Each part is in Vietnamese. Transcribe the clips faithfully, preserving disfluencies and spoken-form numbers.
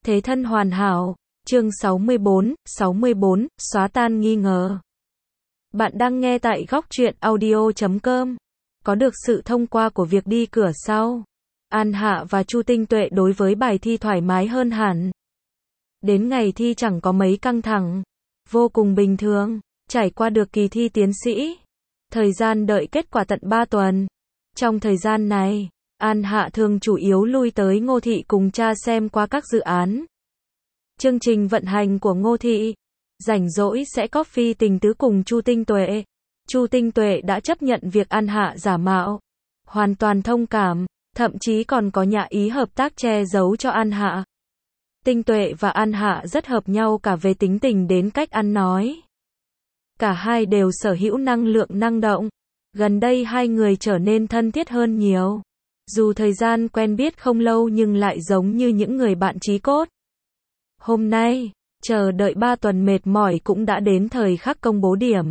Thế thân hoàn hảo. Chương sáu mươi bốn, sáu mươi bốn, xóa tan nghi ngờ. Bạn đang nghe tại góc truyện audio chấm com. Có được sự thông qua của việc đi cửa sau, An Hạ và Chu Tinh Tuệ đối với bài thi thoải mái hơn hẳn. Đến ngày thi chẳng có mấy căng thẳng, vô cùng bình thường, trải qua được kỳ thi tiến sĩ. Thời gian đợi kết quả tận ba tuần. Trong thời gian này, An Hạ thường chủ yếu lui tới Ngô Thị cùng cha xem qua các dự án. Chương trình vận hành của Ngô Thị. Rảnh rỗi sẽ coffee tình tứ cùng Chu Tinh Tuệ. Chu Tinh Tuệ đã chấp nhận việc An Hạ giả mạo. Hoàn toàn thông cảm, thậm chí còn có nhã ý hợp tác che giấu cho An Hạ. Tinh Tuệ và An Hạ rất hợp nhau cả về tính tình đến cách ăn nói. Cả hai đều sở hữu năng lượng năng động. Gần đây hai người trở nên thân thiết hơn nhiều. Dù thời gian quen biết không lâu nhưng lại giống như những người bạn chí cốt. Hôm nay, chờ đợi ba tuần mệt mỏi cũng đã đến thời khắc công bố điểm.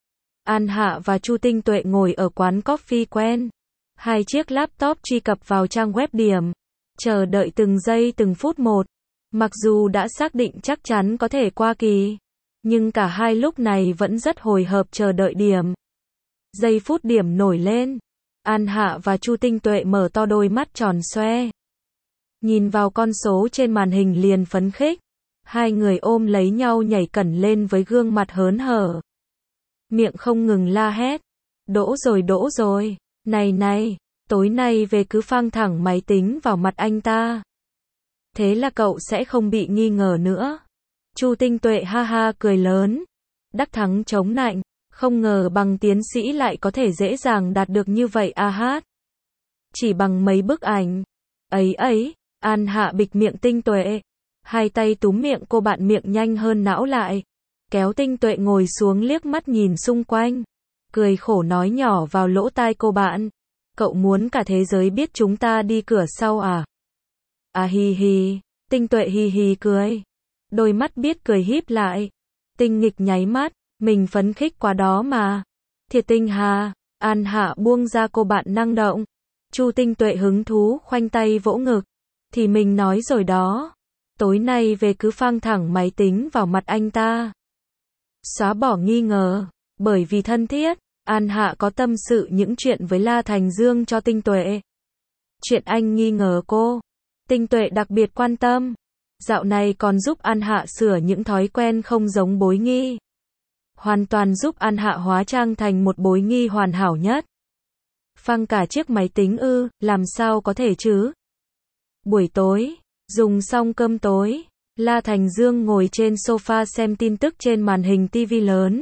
An Hạ và Chu Tinh Tuệ ngồi ở quán coffee quen. Hai chiếc laptop truy cập vào trang web điểm. Chờ đợi từng giây từng phút một. Mặc dù đã xác định chắc chắn có thể qua kỳ, nhưng cả hai lúc này vẫn rất hồi hộp chờ đợi điểm. Giây phút điểm nổi lên. An Hạ và Chu Tinh Tuệ mở to đôi mắt tròn xoe. Nhìn vào con số trên màn hình liền phấn khích. Hai người ôm lấy nhau nhảy cẩn lên với gương mặt hớn hở. Miệng không ngừng la hét. Đỗ rồi đỗ rồi. Này này, tối nay về cứ phang thẳng máy tính vào mặt anh ta. Thế là cậu sẽ không bị nghi ngờ nữa. Chu Tinh Tuệ ha ha cười lớn. Đắc thắng chống nạnh. Không ngờ bằng tiến sĩ lại có thể dễ dàng đạt được như vậy a hát. Chỉ bằng mấy bức ảnh. Ấy ấy, An Hạ bịch miệng Tinh Tuệ. Hai tay túm miệng cô bạn miệng nhanh hơn não lại. Kéo Tinh Tuệ ngồi xuống liếc mắt nhìn xung quanh. Cười khổ nói nhỏ vào lỗ tai cô bạn. Cậu muốn cả thế giới biết chúng ta đi cửa sau à? À hi hi, Tinh Tuệ hi hi cười. Đôi mắt biết cười híp lại. Tinh nghịch nháy mắt. Mình phấn khích quá đó mà. Thiệt Tinh hà. An Hạ buông ra cô bạn năng động. Chu Tinh Tuệ hứng thú khoanh tay vỗ ngực. Thì mình nói rồi đó. Tối nay về cứ phang thẳng máy tính vào mặt anh ta. Xóa bỏ nghi ngờ. Bởi vì thân thiết, An Hạ có tâm sự những chuyện với La Thành Dương cho Tinh Tuệ. Chuyện anh nghi ngờ cô, Tinh Tuệ đặc biệt quan tâm. Dạo này còn giúp An Hạ sửa những thói quen không giống bối nghi. Hoàn toàn giúp An Hạ hóa trang thành một bối nghi hoàn hảo nhất. Phang cả chiếc máy tính ư, làm sao có thể chứ? Buổi tối, dùng xong cơm tối, La Thành Dương ngồi trên sofa xem tin tức trên màn hình tivi lớn.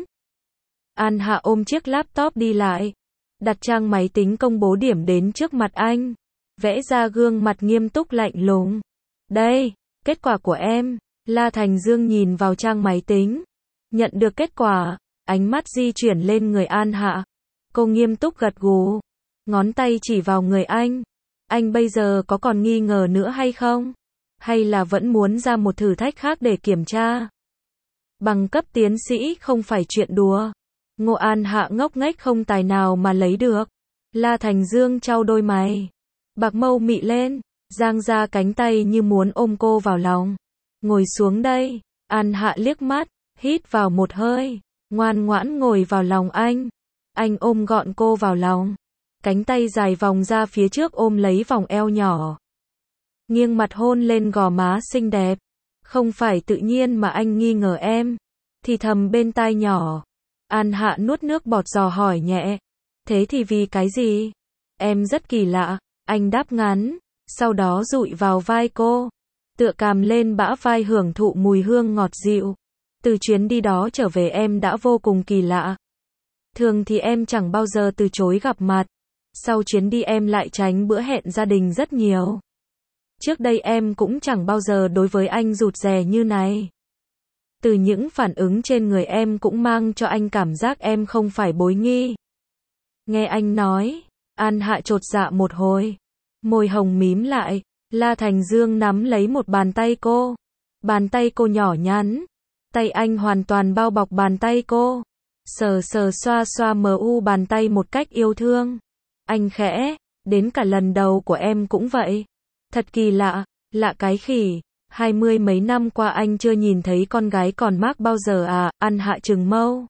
An Hạ ôm chiếc laptop đi lại, đặt trang máy tính công bố điểm đến trước mặt anh, vẽ ra gương mặt nghiêm túc lạnh lùng. Đây, kết quả của em. La Thành Dương nhìn vào trang máy tính, nhận được kết quả, ánh mắt di chuyển lên người An Hạ. Cô nghiêm túc gật gù, ngón tay chỉ vào người anh. Anh bây giờ có còn nghi ngờ nữa hay không? Hay là vẫn muốn ra một thử thách khác để kiểm tra? Bằng cấp tiến sĩ không phải chuyện đùa. Ngô An Hạ ngốc nghếch không tài nào mà lấy được. La Thành Dương chau đôi mày, bạc mâu mị lên, giang ra cánh tay như muốn ôm cô vào lòng. Ngồi xuống đây. An Hạ liếc mắt, hít vào một hơi, ngoan ngoãn ngồi vào lòng anh. Anh ôm gọn cô vào lòng, cánh tay dài vòng ra phía trước ôm lấy vòng eo nhỏ. Nghiêng mặt hôn lên gò má xinh đẹp. Không phải tự nhiên mà anh nghi ngờ em. Thì thầm bên tai nhỏ. An Hạ nuốt nước bọt dò hỏi nhẹ. Thế thì vì cái gì? Em rất kỳ lạ. Anh đáp ngắn, sau đó dụi vào vai cô, tựa cằm lên bả vai hưởng thụ mùi hương ngọt dịu. Từ chuyến đi đó trở về em đã vô cùng kỳ lạ. Thường thì em chẳng bao giờ từ chối gặp mặt. Sau chuyến đi em lại tránh bữa hẹn gia đình rất nhiều. Trước đây em cũng chẳng bao giờ đối với anh rụt rè như này. Từ những phản ứng trên người em cũng mang cho anh cảm giác em không phải bối nghi. Nghe anh nói, An Hạ chột dạ một hồi. Môi hồng mím lại. La Thành Dương nắm lấy một bàn tay cô. Bàn tay cô nhỏ nhắn. Tay anh hoàn toàn bao bọc bàn tay cô. Sờ sờ xoa xoa mờ u bàn tay một cách yêu thương. Anh khẽ, đến cả lần đầu của em cũng vậy. Thật kỳ lạ, lạ cái khỉ. Hai mươi mấy năm qua anh chưa nhìn thấy con gái còn mác bao giờ à, An Hạ trừng mâu.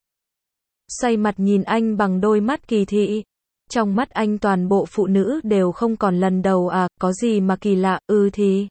Xoay mặt nhìn anh bằng đôi mắt kỳ thị. Trong mắt anh toàn bộ phụ nữ đều không còn lần đầu à, có gì mà kỳ lạ, ừ thì.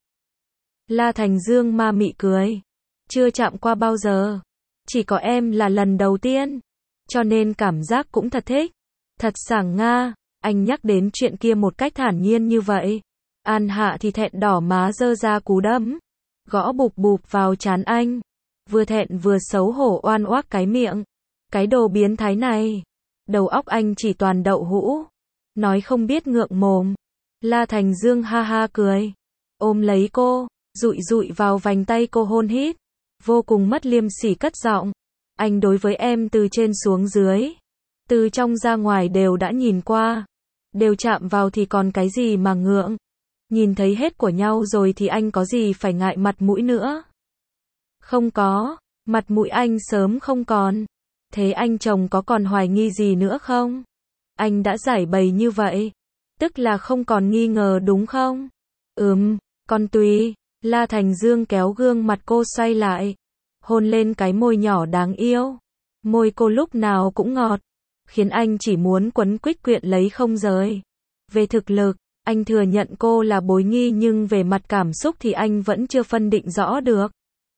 La Thành Dương ma mị cười. Chưa chạm qua bao giờ. Chỉ có em là lần đầu tiên. Cho nên cảm giác cũng thật thích. Thật sảng nga. Anh nhắc đến chuyện kia một cách thản nhiên như vậy. An Hạ thì thẹn đỏ má dơ ra cú đấm. Gõ bụp bụp vào trán anh. Vừa thẹn vừa xấu hổ oan oác cái miệng. Cái đồ biến thái này. Đầu óc anh chỉ toàn đậu hũ. Nói không biết ngượng mồm. La Thành Dương ha ha cười. Ôm lấy cô. Dụi dụi vào vành tay cô hôn hít. Vô cùng mất liêm sỉ cất giọng. Anh đối với em từ trên xuống dưới. Từ trong ra ngoài đều đã nhìn qua. Đều chạm vào thì còn cái gì mà ngượng. Nhìn thấy hết của nhau rồi thì anh có gì phải ngại mặt mũi nữa. Không có. Mặt mũi anh sớm không còn. Thế anh chồng có còn hoài nghi gì nữa không? Anh đã giải bày như vậy. Tức là không còn nghi ngờ đúng không? Ừm, còn tùy. La Thành Dương kéo gương mặt cô xoay lại. Hôn lên cái môi nhỏ đáng yêu. Môi cô lúc nào cũng ngọt. Khiến anh chỉ muốn quấn quýt quyện lấy không rời. Về thực lực, anh thừa nhận cô là bối nghi nhưng về mặt cảm xúc thì anh vẫn chưa phân định rõ được.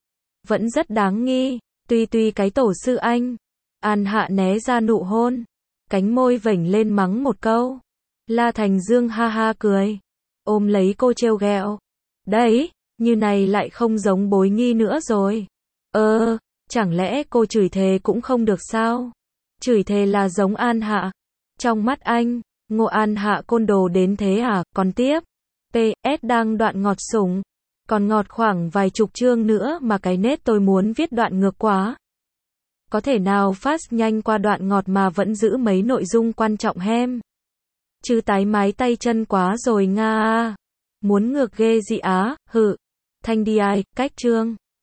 Vẫn rất đáng nghi. Tuy tuy cái tổ sư anh. An Hạ né ra nụ hôn. Cánh môi vểnh lên mắng một câu. La Thành Dương ha ha cười. Ôm lấy cô trêu ghẹo. Đấy, như này lại không giống bối nghi nữa rồi. Ơ, chẳng lẽ cô chửi thề cũng không được sao? Chửi thề là giống An Hạ. Trong mắt anh, Ngộ An Hạ côn đồ đến thế à? Còn tiếp. pê ét đang đoạn ngọt sủng. Còn ngọt khoảng vài chục chương nữa mà cái nết tôi muốn viết đoạn ngược quá. Có thể nào fast nhanh qua đoạn ngọt mà vẫn giữ mấy nội dung quan trọng hem. Chứ tái mái tay chân quá rồi nga. Muốn ngược ghê dị á, hự. Thanh đi ai, cách chương.